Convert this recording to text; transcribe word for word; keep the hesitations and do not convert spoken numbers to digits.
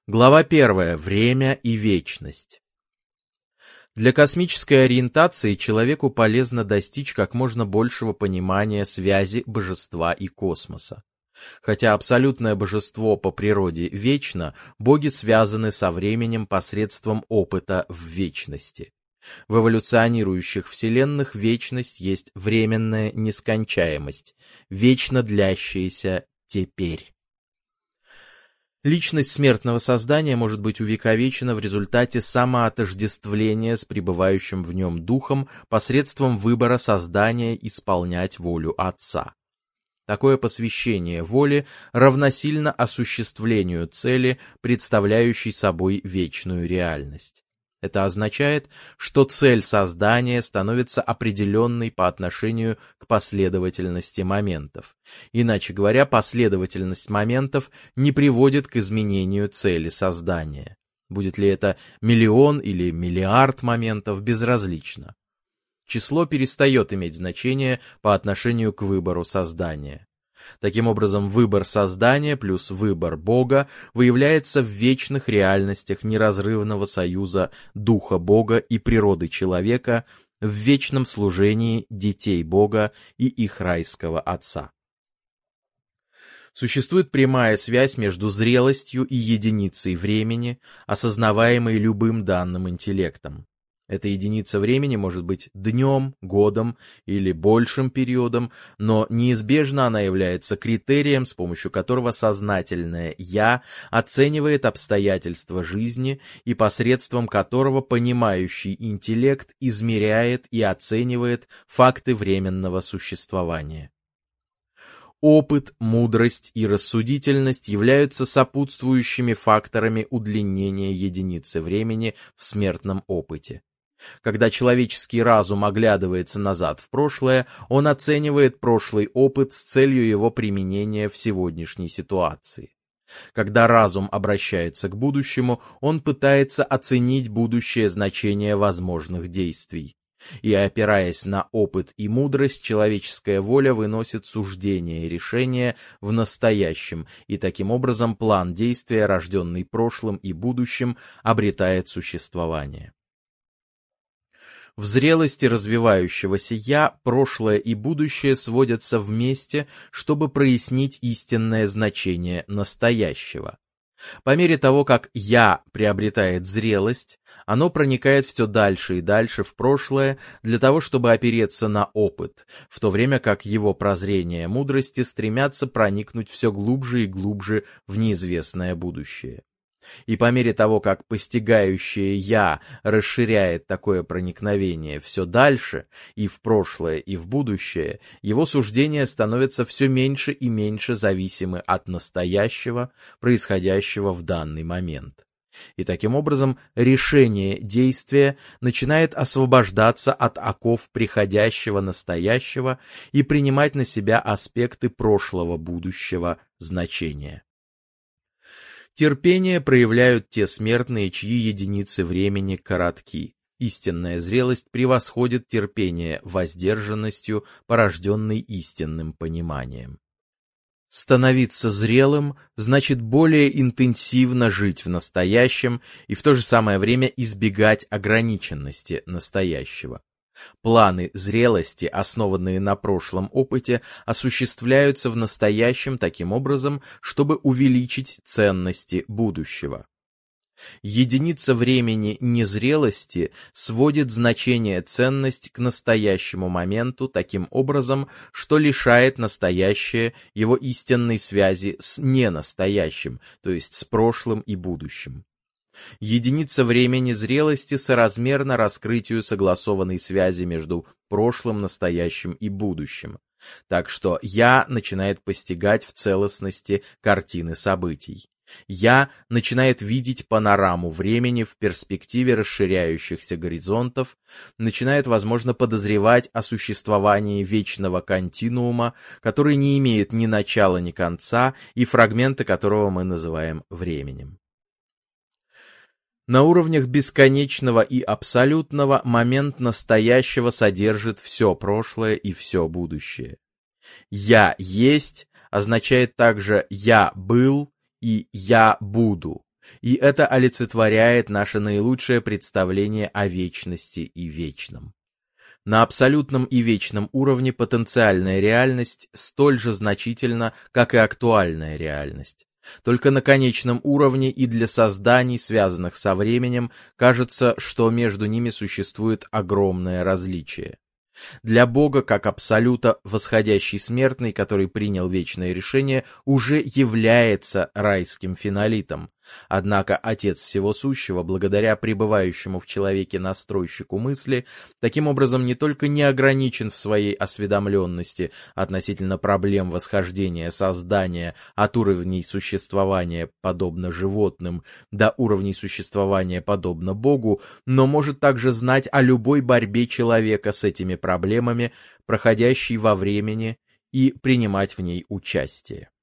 Глава первая. Время и вечность. Для космической ориентации человеку полезно достичь как можно большего понимания связи божества и космоса. Хотя абсолютное божество по природе вечно, боги связаны со временем посредством опыта в вечности. В эволюционирующих вселенных вечность есть временная нескончаемость, вечно длящаяся теперь. Личность смертного создания может быть увековечена в результате самоотождествления с пребывающим в нем духом посредством выбора создания исполнять волю Отца. Такое посвящение воли равносильно осуществлению цели, представляющей собой вечную реальность. Это означает, что цель создания становится определенной по отношению к последовательности моментов. Иначе говоря, последовательность моментов не приводит к изменению цели создания. Будет ли это миллион или миллиард моментов, безразлично. Число перестает иметь значение по отношению к выбору создания. Таким образом, выбор создания плюс выбор Бога выявляется в вечных реальностях неразрывного союза Духа Бога и природы человека, в вечном служении детей Бога и их райского Отца. Существует прямая связь между зрелостью и единицей времени, осознаваемой любым данным интеллектом. Эта единица времени может быть днем, годом или большим периодом, но неизбежно она является критерием, с помощью которого сознательное «я» оценивает обстоятельства жизни и посредством которого понимающий интеллект измеряет и оценивает факты временного существования. Опыт, мудрость и рассудительность являются сопутствующими факторами удлинения единицы времени в смертном опыте. Когда человеческий разум оглядывается назад в прошлое, он оценивает прошлый опыт с целью его применения в сегодняшней ситуации. Когда разум обращается к будущему, он пытается оценить будущее значение возможных действий. И, опираясь на опыт и мудрость, человеческая воля выносит суждения и решения в настоящем, и таким образом план действия, рожденный прошлым и будущим, обретает существование. В зрелости развивающегося «я» прошлое и будущее сводятся вместе, чтобы прояснить истинное значение настоящего. По мере того, как «я» приобретает зрелость, оно проникает все дальше и дальше в прошлое для того, чтобы опереться на опыт, в то время как его прозрение мудрости стремятся проникнуть все глубже и глубже в неизвестное будущее. И по мере того, как постигающее «я» расширяет такое проникновение все дальше, и в прошлое, и в будущее, его суждения становятся все меньше и меньше зависимы от настоящего, происходящего в данный момент. И таким образом решение действия начинает освобождаться от оков приходящего настоящего и принимать на себя аспекты прошлого-будущего значения. Терпение проявляют те смертные, чьи единицы времени коротки. Истинная зрелость превосходит терпение воздержанностью, порожденной истинным пониманием. Становиться зрелым значит более интенсивно жить в настоящем и в то же самое время избегать ограниченности настоящего. Планы зрелости, основанные на прошлом опыте, осуществляются в настоящем таким образом, чтобы увеличить ценности будущего. Единица времени незрелости сводит значение ценность к настоящему моменту таким образом, что лишает настоящее его истинной связи с ненастоящим, то есть с прошлым и будущим. Единица времени зрелости соразмерна раскрытию согласованной связи между прошлым, настоящим и будущим, так что «я» начинает постигать в целостности картины событий. «Я» начинает видеть панораму времени в перспективе расширяющихся горизонтов, начинает, возможно, подозревать о существовании вечного континуума, который не имеет ни начала, ни конца, и фрагменты которого мы называем временем. На уровнях бесконечного и абсолютного момент настоящего содержит все прошлое и все будущее. «Я есть» означает также «я был» и «я буду», И это олицетворяет наше наилучшее представление о вечности и вечном. На абсолютном и вечном уровне потенциальная реальность столь же значительна, как и актуальная реальность. Только на конечном уровне и для созданий, связанных со временем, кажется, что между ними существует огромное различие. Для Бога, как абсолюта, восходящий смертный, который принял вечное решение, уже является райским фенолитом. Однако Отец Всего Сущего, благодаря пребывающему в человеке настройщику мысли, таким образом не только не ограничен в своей осведомленности относительно проблем восхождения создания от уровней существования подобно животным до уровней существования подобно Богу, но может также знать о любой борьбе человека с этими проблемами, проходящей во времени, и принимать в ней участие.